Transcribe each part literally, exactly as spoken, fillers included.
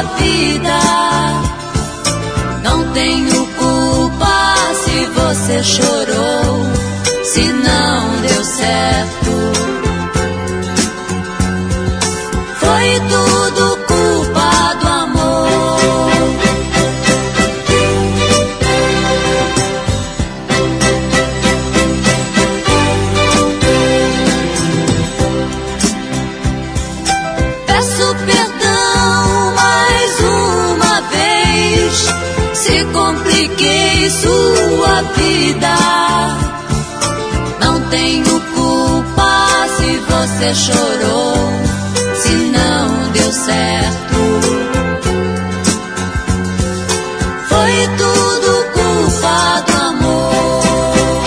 vida. Não tenho culpa se você chorou, se não deu certo. Foi tudo culpa do amor. Peço perdão mais uma vez se compliquei sua vida. Não tenho culpa se você chorou, se não deu certo. Foi tudo culpa do amor.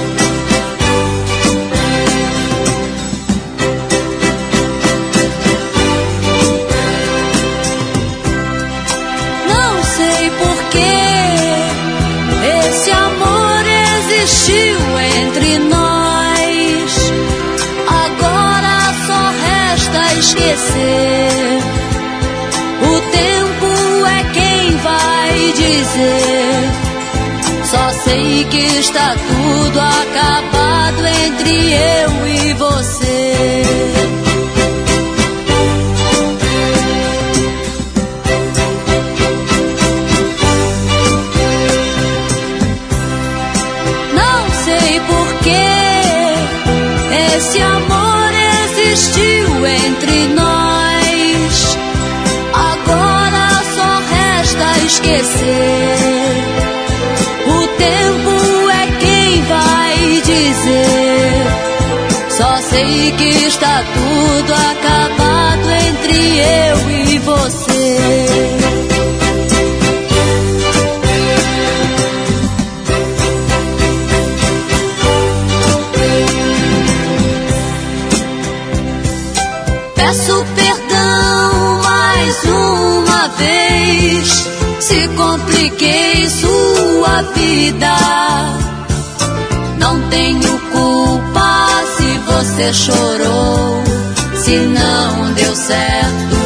Não sei porquê esse amor existiu entre nós. Agora só resta esquecer. O tempo é quem vai dizer. Só sei que está tudo acabado entre eu e você. Não sei porquê esse amor existiu entre nós. Agora só resta esquecer. O tempo é quem vai dizer. Só sei que está tudo acabado entre eu e você. Peço perdão mais uma vez se compliquei sua vida. Não tenho culpa se você chorou, se não deu certo.